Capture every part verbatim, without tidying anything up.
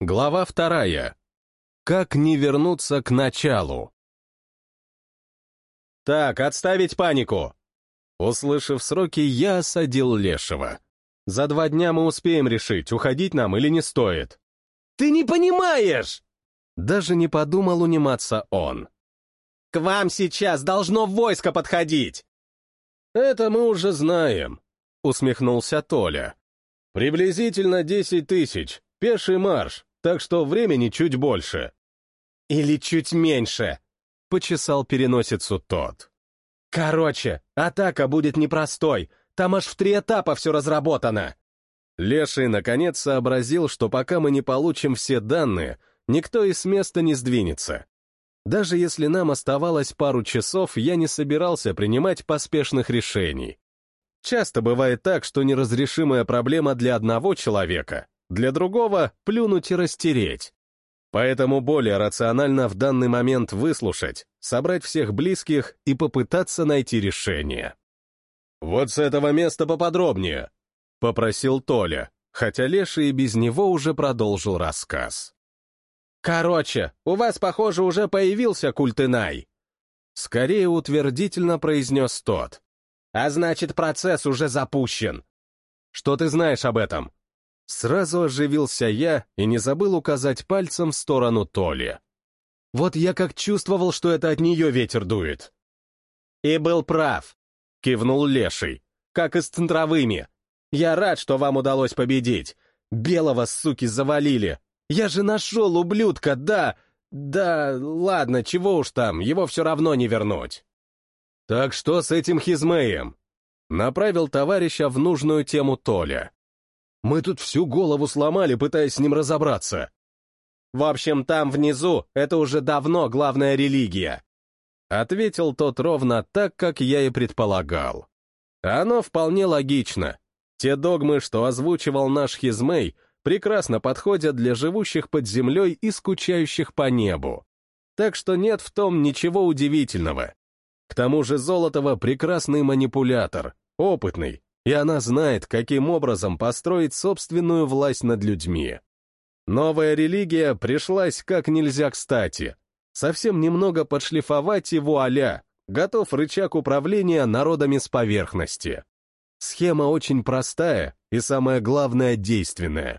Глава вторая. Как не вернуться к началу? «Так, отставить панику!» Услышав сроки, я осадил Лешего. «За два дня мы успеем решить, уходить нам или не стоит». «Ты не понимаешь!» Даже не подумал униматься он. «К вам сейчас должно войско подходить!» «Это мы уже знаем», — усмехнулся Толя. «Приблизительно десять тысяч, пеший марш, так что времени чуть больше». «Или чуть меньше», — почесал переносицу тот. «Короче, атака будет непростой, там аж в три этапа все разработано». Леший наконец сообразил, что пока мы не получим все данные, никто и с места не сдвинется. Даже если нам оставалось пару часов, я не собирался принимать поспешных решений. Часто бывает так, что неразрешимая проблема для одного человека, для другого — плюнуть и растереть. Поэтому более рационально в данный момент выслушать, собрать всех близких и попытаться найти решение. «Вот с этого места поподробнее», — попросил Толя, хотя Леша и без него уже продолжил рассказ. «Короче, у вас, похоже, уже появился Культынай», — скорее утвердительно произнес тот. «А значит, процесс уже запущен». «Что ты знаешь об этом?» Сразу оживился я и не забыл указать пальцем в сторону Толи. «Вот я как чувствовал, что это от нее ветер дует». «И был прав», — кивнул Леший, — «как и с центровыми. Я рад, что вам удалось победить. Белого, суки, завалили. Я же нашел ублюдка, да... Да, ладно, чего уж там, его все равно не вернуть». «Так что с этим Хизмеем?» Направил товарища в нужную тему Толя. «Мы тут всю голову сломали, пытаясь с ним разобраться». «В общем, там внизу это уже давно главная религия», — ответил тот ровно так, как я и предполагал. Оно вполне логично. Те догмы, что озвучивал наш Хизмей, прекрасно подходят для живущих под землей и скучающих по небу. Так что нет в том ничего удивительного. К тому же Золотова прекрасный манипулятор, опытный, и она знает, каким образом построить собственную власть над людьми. Новая религия пришлась как нельзя кстати. Совсем немного подшлифовать и вуаля, готов рычаг управления народами с поверхности. Схема очень простая и, самое главное, действенная.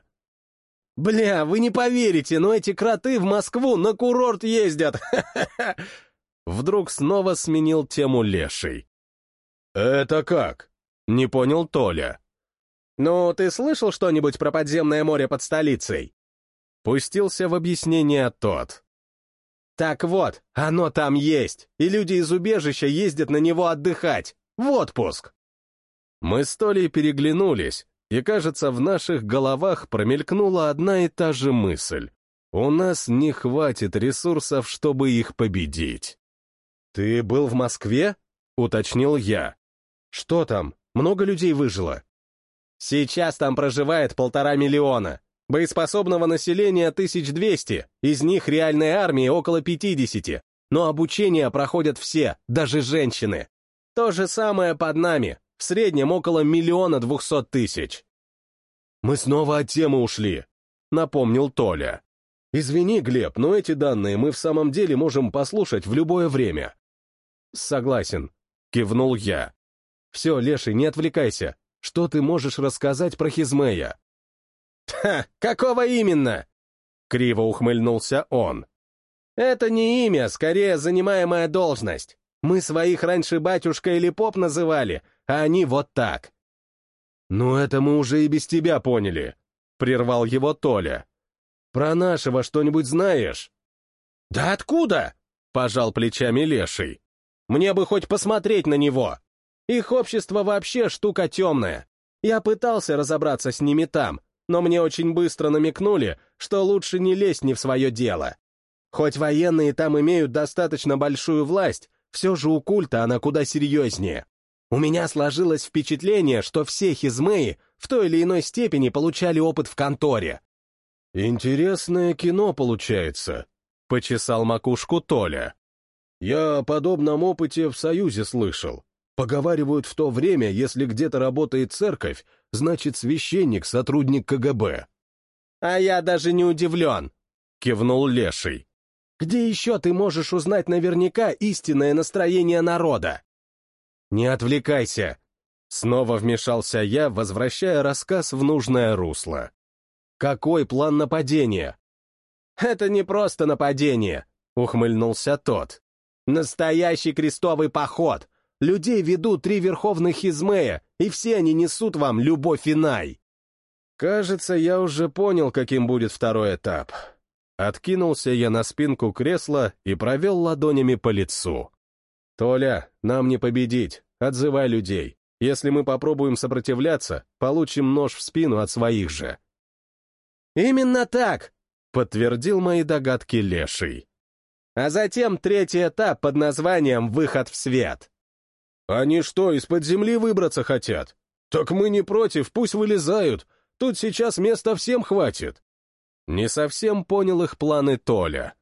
«Бля, вы не поверите, но эти кроты в Москву на курорт ездят! Ха-ха-ха!» Вдруг снова сменил тему Леший. «Это как?» — не понял Толя. «Ну, ты слышал что-нибудь про подземное море под столицей?» Пустился в объяснение тот. «Так вот, оно там есть, и люди из убежища ездят на него отдыхать, в отпуск!» Мы с Толей переглянулись, и, кажется, в наших головах промелькнула одна и та же мысль. У нас не хватит ресурсов, чтобы их победить. «Ты был в Москве?» — уточнил я. «Что там? Много людей выжило?» «Сейчас там проживает полтора миллиона. Боеспособного населения тысяч двести, из них реальной армии около пятидесяти, но обучение проходят все, даже женщины. То же самое под нами, в среднем около миллиона двухсот тысяч». «Мы снова от темы ушли», — напомнил Толя. «Извини, Глеб, но эти данные мы в самом деле можем послушать в любое время». «Согласен», — кивнул я. «Все, Леший, не отвлекайся. Что ты можешь рассказать про Хизмея?» «Ха, какого именно?» — криво ухмыльнулся он. «Это не имя, скорее занимаемая должность. Мы своих раньше батюшка или поп называли, а они вот так». «Ну это мы уже и без тебя поняли», — прервал его Толя. «Про нашего что-нибудь знаешь?» «Да откуда?» — пожал плечами Леший. «Мне бы хоть посмотреть на него. Их общество вообще штука темная. Я пытался разобраться с ними там, но мне очень быстро намекнули, что лучше не лезть не в свое дело. Хоть военные там имеют достаточно большую власть, все же у культа она куда серьезнее. У меня сложилось впечатление, что все хизмеи в той или иной степени получали опыт в конторе». «Интересное кино получается», — почесал макушку Толя. «Я о подобном опыте в Союзе слышал. Поговаривают, в то время, если где-то работает церковь, значит, священник — сотрудник ка гэ бэ». «А я даже не удивлен», — кивнул Леший. «Где еще ты можешь узнать наверняка истинное настроение народа?» «Не отвлекайся», — снова вмешался я, возвращая рассказ в нужное русло. «Какой план нападения?» «Это не просто нападение», — ухмыльнулся тот. «Настоящий крестовый поход. Людей ведут три верховных Измея, и все они несут вам любовь и най». Кажется, я уже понял, каким будет второй этап. Откинулся я на спинку кресла и провел ладонями по лицу. «Толя, нам не победить, отзывай людей. Если мы попробуем сопротивляться, получим нож в спину от своих же». «Именно так!» — подтвердил мои догадки Леший. «А затем третий этап под названием «Выход в свет». «Они что, из-под земли выбраться хотят? Так мы не против, пусть вылезают. Тут сейчас места всем хватит». Не совсем понял их планы Толя.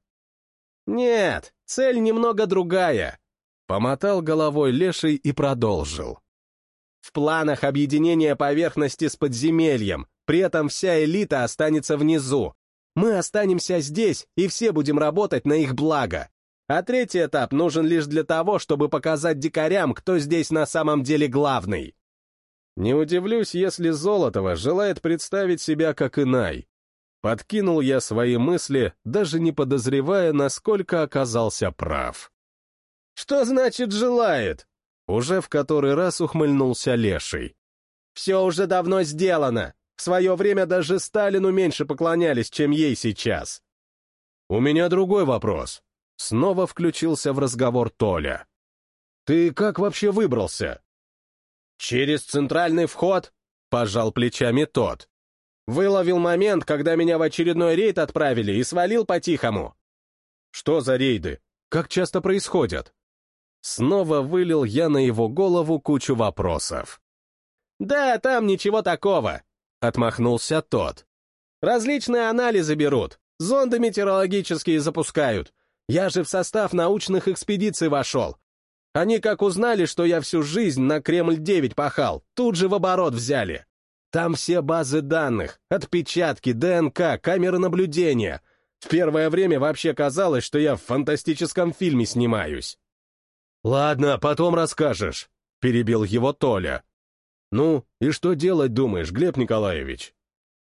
«Нет, цель немного другая», — помотал головой Леший и продолжил. «В планах объединения поверхности с подземельем, при этом вся элита останется внизу. Мы останемся здесь, и все будем работать на их благо. А третий этап нужен лишь для того, чтобы показать дикарям, кто здесь на самом деле главный». Не удивлюсь, если Золотова желает представить себя как Инай. Подкинул я свои мысли, даже не подозревая, насколько оказался прав. «Что значит «желает»?» Уже в который раз ухмыльнулся Леший. «Все уже давно сделано. В свое время даже Сталину меньше поклонялись, чем ей сейчас». «У меня другой вопрос». Снова включился в разговор Толя. «Ты как вообще выбрался?» «Через центральный вход», — пожал плечами тот. «Выловил момент, когда меня в очередной рейд отправили и свалил по-тихому». «Что за рейды? Как часто происходят?» Снова вылил я на его голову кучу вопросов. «Да, там ничего такого», — отмахнулся тот. «Различные анализы берут, зонды метеорологические запускают. Я же в состав научных экспедиций вошел. Они как узнали, что я всю жизнь на Кремль девять пахал, тут же в оборот взяли. Там все базы данных, отпечатки, ДНК, камеры наблюдения. В первое время вообще казалось, что я в фантастическом фильме снимаюсь». «Ладно, потом расскажешь», — перебил его Толя. «Ну, и что делать, думаешь, Глеб Николаевич?»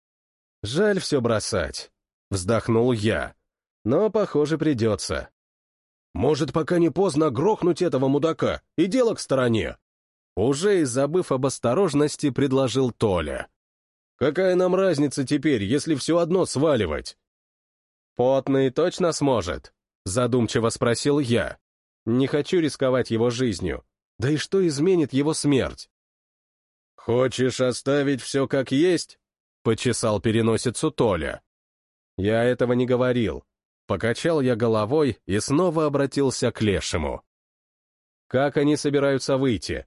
«Жаль все бросать», — вздохнул я. «Но, похоже, придется». «Может, пока не поздно грохнуть этого мудака, и дело к стороне?» Уже и забыв об осторожности, предложил Толя. «Какая нам разница теперь, если все одно сваливать?» «Потный точно сможет?» — задумчиво спросил я. «Не хочу рисковать его жизнью. Да и что изменит его смерть?» «Хочешь оставить все как есть?» — почесал переносицу Толя. «Я этого не говорил». Покачал я головой и снова обратился к Лешему. «Как они собираются выйти?»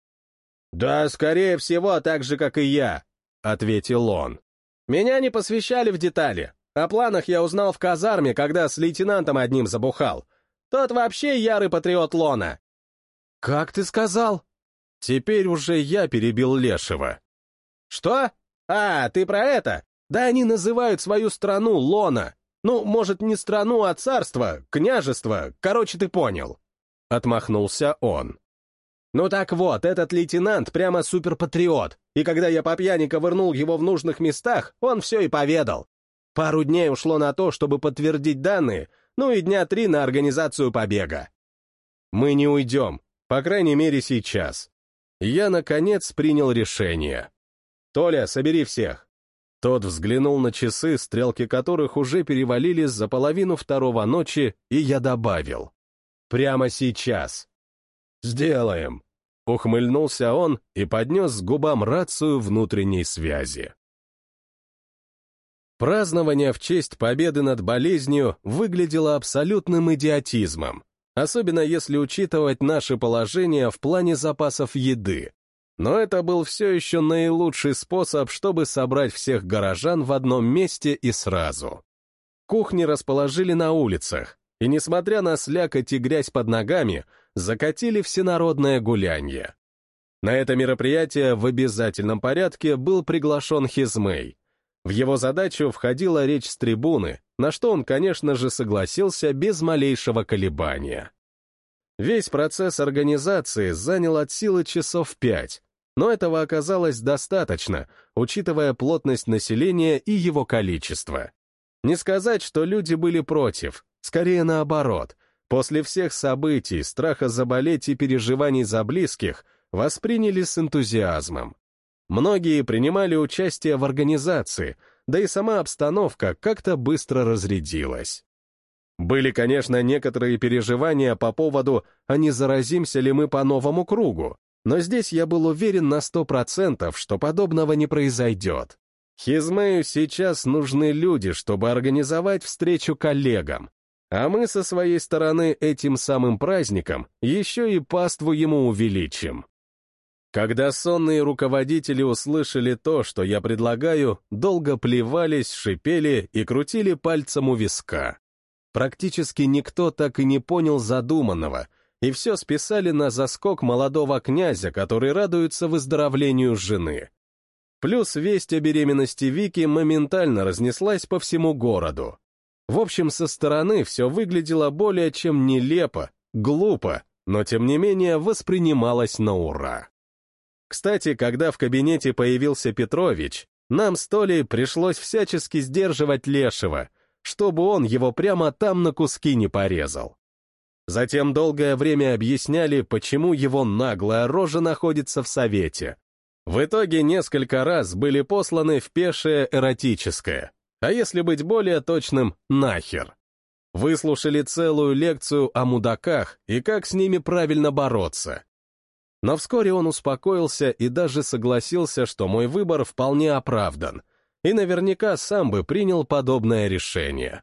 «Да, скорее всего, так же, как и я», — ответил он. «Меня не посвящали в детали. О планах я узнал в казарме, когда с лейтенантом одним забухал. Тот вообще ярый патриот Лона». «Как ты сказал?» Теперь уже я перебил Лешего. «Что? А, ты про это? Да они называют свою страну Лона. Ну, может, не страну, а царство, княжество, короче, ты понял». Отмахнулся он. «Ну так вот, этот лейтенант прямо суперпатриот, и когда я по пьяни ковырнул его в нужных местах, он все и поведал. Пару дней ушло на то, чтобы подтвердить данные, ну и дня три на организацию побега». «Мы не уйдем, по крайней мере, сейчас». Я, наконец, принял решение. «Толя, собери всех». Тот взглянул на часы, стрелки которых уже перевалились за половину второго ночи, и я добавил. «Прямо сейчас». «Сделаем», — ухмыльнулся он и поднес к губам рацию внутренней связи. Празднование в честь победы над болезнью выглядело абсолютным идиотизмом, особенно если учитывать наше положение в плане запасов еды. Но это был все еще наилучший способ, чтобы собрать всех горожан в одном месте и сразу. Кухни расположили на улицах, и, несмотря на слякоть и грязь под ногами, закатили всенародное гулянье. На это мероприятие в обязательном порядке был приглашен Хизмей. В его задачу входила речь с трибуны, на что он, конечно же, согласился без малейшего колебания. Весь процесс организации занял от силы часов пять, но этого оказалось достаточно, учитывая плотность населения и его количество. Не сказать, что люди были против, скорее наоборот. После всех событий, страха заболеть и переживаний за близких восприняли с энтузиазмом. Многие принимали участие в организации, да и сама обстановка как-то быстро разрядилась. Были, конечно, некоторые переживания по поводу, а не заразимся ли мы по новому кругу, но здесь я был уверен на сто процентов, что подобного не произойдет. Хизмею сейчас нужны люди, чтобы организовать встречу коллегам, а мы со своей стороны этим самым праздником еще и паству ему увеличим. Когда сонные руководители услышали то, что я предлагаю, долго плевались, шипели и крутили пальцем у виска. Практически никто так и не понял задуманного, и все списали на заскок молодого князя, который радуется выздоровлению жены. Плюс весть о беременности Вики моментально разнеслась по всему городу. В общем, со стороны все выглядело более чем нелепо, глупо, но тем не менее воспринималось на ура. Кстати, когда в кабинете появился Петрович, нам с Толей пришлось всячески сдерживать Лешего, чтобы он его прямо там на куски не порезал. Затем долгое время объясняли, почему его наглая рожа находится в совете. В итоге несколько раз были посланы в пешее эротическое, а если быть более точным, нахер. Выслушали целую лекцию о мудаках и как с ними правильно бороться. Но вскоре он успокоился и даже согласился, что мой выбор вполне оправдан, и наверняка сам бы принял подобное решение.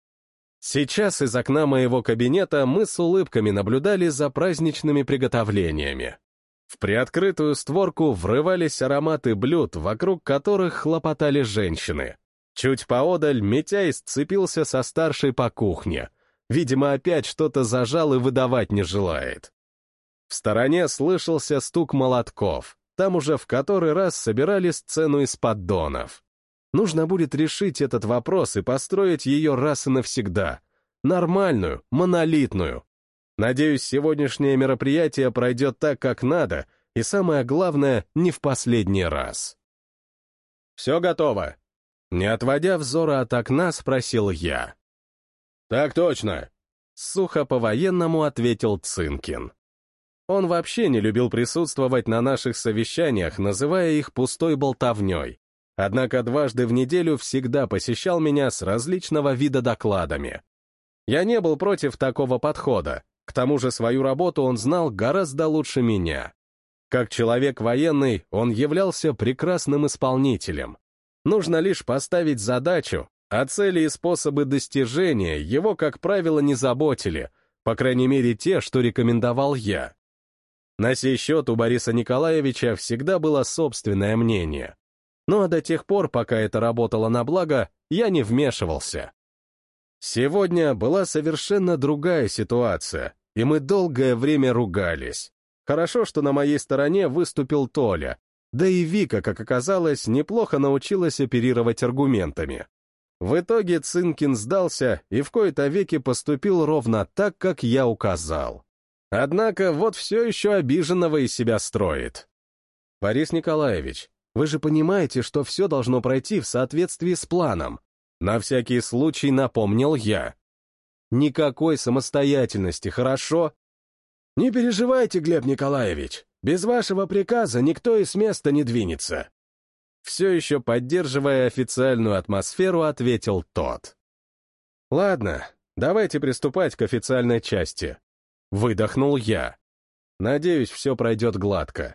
Сейчас из окна моего кабинета мы с улыбками наблюдали за праздничными приготовлениями. В приоткрытую створку врывались ароматы блюд, вокруг которых хлопотали женщины. Чуть поодаль Митяй сцепился со старшей по кухне. Видимо, опять что-то зажал и выдавать не желает. В стороне слышался стук молотков. Там уже в который раз собирали сцену из поддонов. Нужно будет решить этот вопрос и построить ее раз и навсегда. Нормальную, монолитную. Надеюсь, сегодняшнее мероприятие пройдет так, как надо, и самое главное, не в последний раз. «Все готово?» Не отводя взора от окна, спросил я. «Так точно», — сухо по-военному ответил Цинкин. Он вообще не любил присутствовать на наших совещаниях, называя их пустой болтовней. Однако дважды в неделю всегда посещал меня с различного вида докладами. Я не был против такого подхода, к тому же свою работу он знал гораздо лучше меня. Как человек военный, он являлся прекрасным исполнителем. Нужно лишь поставить задачу, а цели и способы достижения его, как правило, не заботили, по крайней мере те, что рекомендовал я. На сей счет у Бориса Николаевича всегда было собственное мнение. Ну а до тех пор, пока это работало на благо, я не вмешивался. Сегодня была совершенно другая ситуация, и мы долгое время ругались. Хорошо, что на моей стороне выступил Толя, да и Вика, как оказалось, неплохо научилась оперировать аргументами. В итоге Цинкин сдался и в кои-то веки поступил ровно так, как я указал. Однако вот все еще обиженного из себя строит. Борис Николаевич, вы же понимаете, что все должно пройти в соответствии с планом. На всякий случай напомнил я. Никакой самостоятельности, хорошо? Не переживайте, Глеб Николаевич, без вашего приказа никто и с места не двинется. Все еще поддерживая официальную атмосферу, ответил тот. Ладно, давайте приступать к официальной части. Выдохнул я. Надеюсь, все пройдет гладко.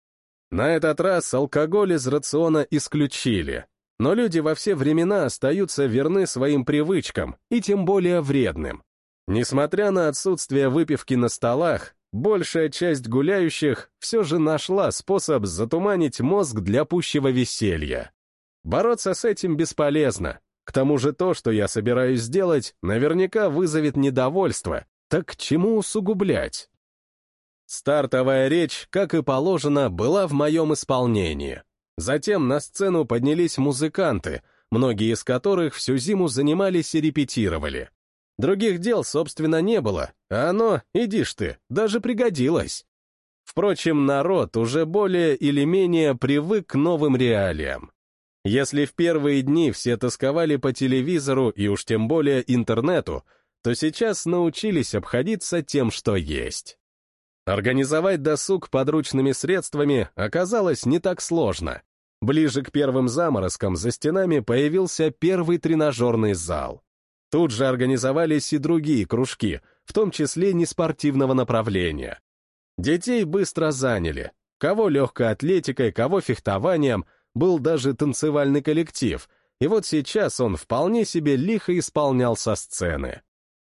На этот раз алкоголь из рациона исключили, но люди во все времена остаются верны своим привычкам, и тем более вредным. Несмотря на отсутствие выпивки на столах, большая часть гуляющих все же нашла способ затуманить мозг для пущего веселья. Бороться с этим бесполезно. К тому же то, что я собираюсь сделать, наверняка вызовет недовольство. Так к чему усугублять? Стартовая речь, как и положено, была в моем исполнении. Затем на сцену поднялись музыканты, многие из которых всю зиму занимались и репетировали. Других дел, собственно, не было, а оно, иди ж ты, даже пригодилось. Впрочем, народ уже более или менее привык к новым реалиям. Если в первые дни все тосковали по телевизору и уж тем более интернету, то сейчас научились обходиться тем, что есть. Организовать досуг подручными средствами оказалось не так сложно. Ближе к первым заморозкам за стенами появился первый тренажерный зал. Тут же организовались и другие кружки, в том числе неспортивного направления. Детей быстро заняли. Кого легкой атлетикой, кого фехтованием, был даже танцевальный коллектив, и вот сейчас он вполне себе лихо исполнял со сцены.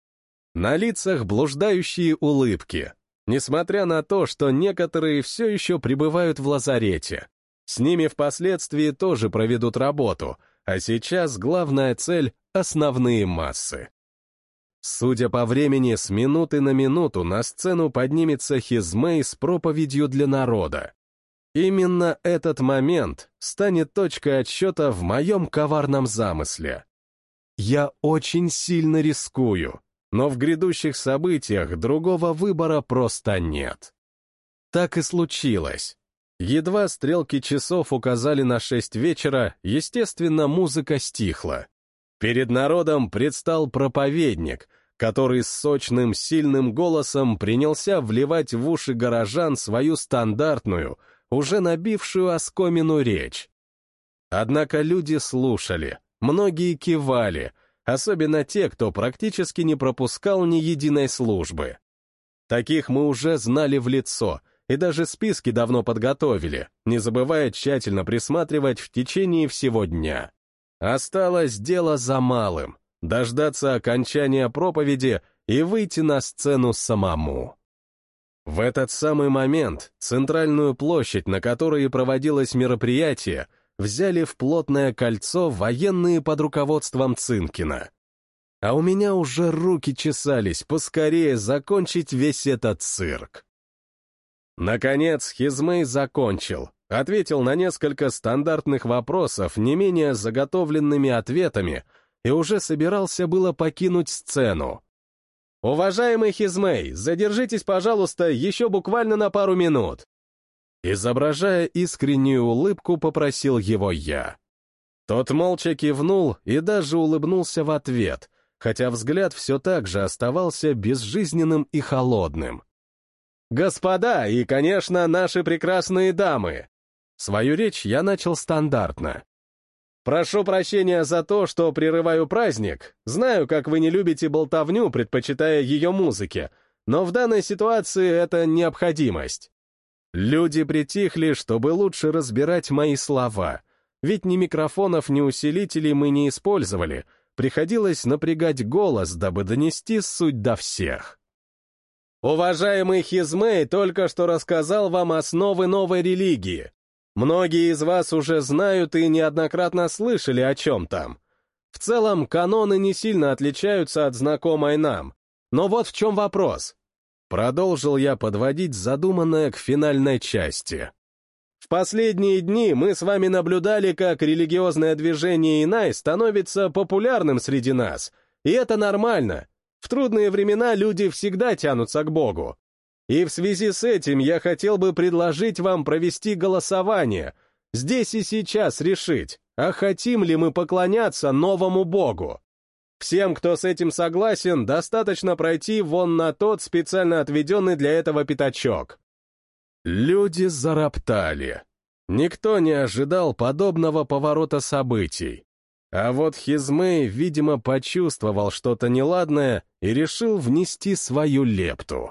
На лицах блуждающие улыбки, несмотря на то, что некоторые все еще пребывают в лазарете. С ними впоследствии тоже проведут работу, а сейчас главная цель — основные массы. Судя по времени, с минуты на минуту на сцену поднимется Хизмей с проповедью для народа. Именно этот момент станет точкой отсчета в моем коварном замысле. Я очень сильно рискую, но в грядущих событиях другого выбора просто нет. Так и случилось. Едва стрелки часов указали на шесть вечера, естественно, музыка стихла. Перед народом предстал проповедник, который с сочным, сильным голосом принялся вливать в уши горожан свою стандартную, уже набившую оскомину речь. Однако люди слушали, многие кивали, особенно те, кто практически не пропускал ни единой службы. Таких мы уже знали в лицо, и даже списки давно подготовили, не забывая тщательно присматривать в течение всего дня. Осталось дело за малым — дождаться окончания проповеди и выйти на сцену самому. В этот самый момент центральную площадь, на которой проводилось мероприятие, взяли в плотное кольцо военные под руководством Цинкина. А у меня уже руки чесались поскорее закончить весь этот цирк. Наконец Хизмей закончил, ответил на несколько стандартных вопросов не менее заготовленными ответами и уже собирался было покинуть сцену. «Уважаемый Хизмей, задержитесь, пожалуйста, еще буквально на пару минут». Изображая искреннюю улыбку, попросил его я. Тот молча кивнул и даже улыбнулся в ответ, хотя взгляд все так же оставался безжизненным и холодным. «Господа и, конечно, наши прекрасные дамы!» Свою речь я начал стандартно. «Прошу прощения за то, что прерываю праздник. Знаю, как вы не любите болтовню, предпочитая ее музыке, но в данной ситуации это необходимость». Люди притихли, чтобы лучше разбирать мои слова, ведь ни микрофонов, ни усилителей мы не использовали, приходилось напрягать голос, дабы донести суть до всех. «Уважаемый Хизмей только что рассказал вам основы новой религии. Многие из вас уже знают и неоднократно слышали о чем там. В целом, каноны не сильно отличаются от знакомой нам. Но вот в чем вопрос. Продолжил я подводить задуманное к финальной части. В последние дни мы с вами наблюдали, как религиозное движение Инай становится популярным среди нас, и это нормально. В трудные времена люди всегда тянутся к Богу. И в связи с этим я хотел бы предложить вам провести голосование, здесь и сейчас решить, а хотим ли мы поклоняться новому Богу. Всем, кто с этим согласен, достаточно пройти вон на тот специально отведенный для этого пятачок». Люди зароптали. Никто не ожидал подобного поворота событий. А вот Хизмей, видимо, почувствовал что-то неладное и решил внести свою лепту.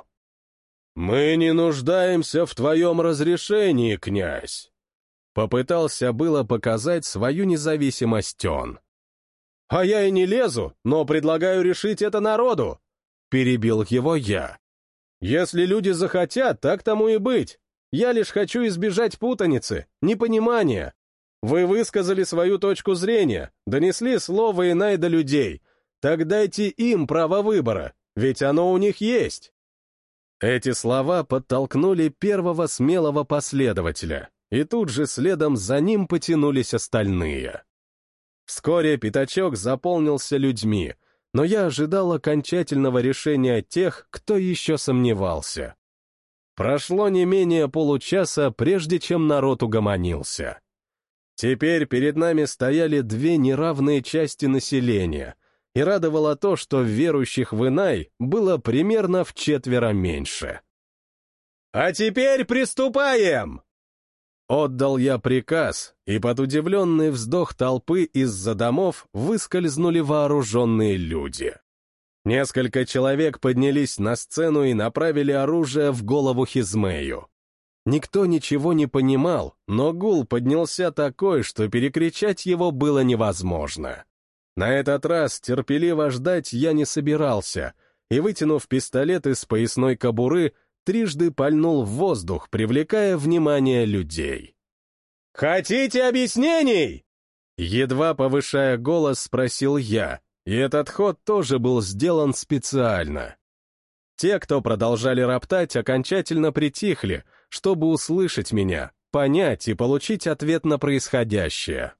«Мы не нуждаемся в твоем разрешении, князь!» Попытался было показать свою независимость он. «А я и не лезу, но предлагаю решить это народу!» Перебил его я. «Если люди захотят, так тому и быть. Я лишь хочу избежать путаницы, непонимания. Вы высказали свою точку зрения, донесли слово Инай до людей. Так дайте им право выбора, ведь оно у них есть». Эти слова подтолкнули первого смелого последователя, и тут же следом за ним потянулись остальные. Вскоре пятачок заполнился людьми, но я ожидал окончательного решения тех, кто еще сомневался. Прошло не менее получаса, прежде чем народ угомонился. Теперь перед нами стояли две неравные части населения, и радовало то, что верующих в Инай было примерно вчетверо меньше. «А теперь приступаем!» Отдал я приказ, и под удивленный вздох толпы из-за домов выскользнули вооруженные люди. Несколько человек поднялись на сцену и направили оружие в голову Хизмею. Никто ничего не понимал, но гул поднялся такой, что перекричать его было невозможно. На этот раз терпеливо ждать я не собирался, и, вытянув пистолет из поясной кобуры, трижды пальнул в воздух, привлекая внимание людей. «Хотите объяснений?» Едва повышая голос, спросил я, и этот ход тоже был сделан специально. Те, кто продолжали роптать, окончательно притихли, чтобы услышать меня, понять и получить ответ на происходящее.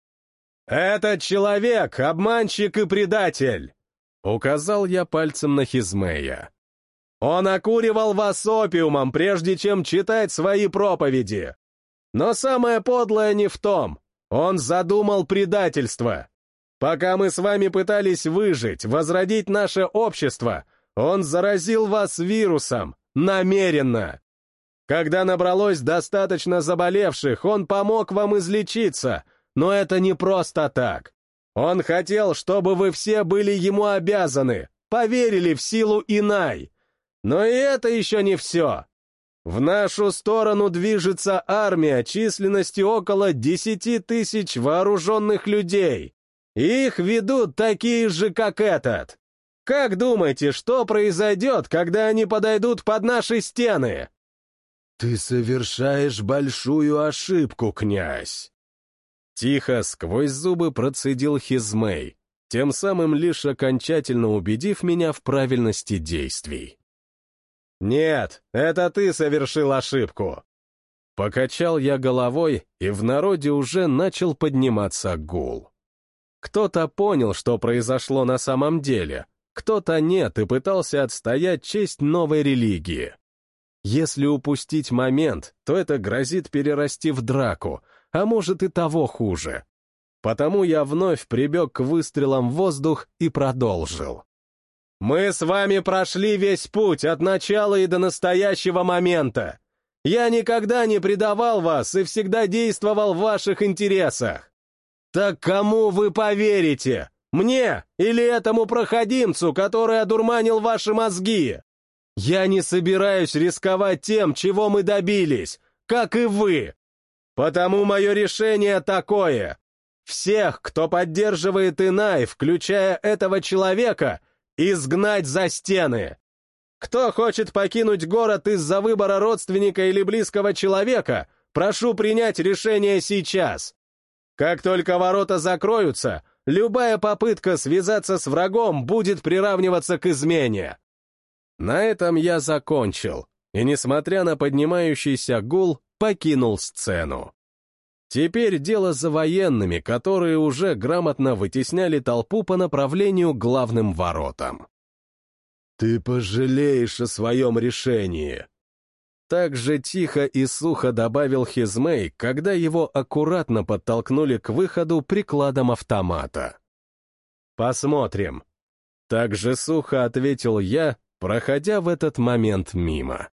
«Этот человек — обманщик и предатель!» — указал я пальцем на Хизмея. «Он окуривал вас опиумом, прежде чем читать свои проповеди. Но самое подлое не в том. Он задумал предательство. Пока мы с вами пытались выжить, возродить наше общество, он заразил вас вирусом, намеренно. Когда набралось достаточно заболевших, он помог вам излечиться, но это не просто так. Он хотел, чтобы вы все были ему обязаны, поверили в силу Инай. Но и это еще не все. В нашу сторону движется армия численностью около десяти тысяч вооруженных людей. Их ведут такие же, как этот. Как думаете, что произойдет, когда они подойдут под наши стены?» «Ты совершаешь большую ошибку, князь!» Тихо, сквозь зубы процедил Хизмей, тем самым лишь окончательно убедив меня в правильности действий. «Нет, это ты совершил ошибку!» Покачал я головой, и в народе уже начал подниматься гул. Кто-то понял, что произошло на самом деле, кто-то нет и пытался отстоять честь новой религии. Если упустить момент, то это грозит перерасти в драку, а может и того хуже. Потому я вновь прибег к выстрелам в воздух и продолжил. «Мы с вами прошли весь путь от начала и до настоящего момента. Я никогда не предавал вас и всегда действовал в ваших интересах. Так кому вы поверите? Мне или этому проходимцу, который одурманил ваши мозги? Я не собираюсь рисковать тем, чего мы добились, как и вы. Потому мое решение такое. Всех, кто поддерживает Инай, включая этого человека, изгнать за стены. Кто хочет покинуть город из-за выбора родственника или близкого человека, прошу принять решение сейчас. Как только ворота закроются, любая попытка связаться с врагом будет приравниваться к измене». На этом я закончил, и, несмотря на поднимающийся гул, покинул сцену. Теперь дело за военными, которые уже грамотно вытесняли толпу по направлению к главным воротам. «Ты пожалеешь о своем решении!» Так же тихо и сухо добавил Хизмей, когда его аккуратно подтолкнули к выходу прикладом автомата. «Посмотрим!» Так же сухо ответил я, проходя в этот момент мимо.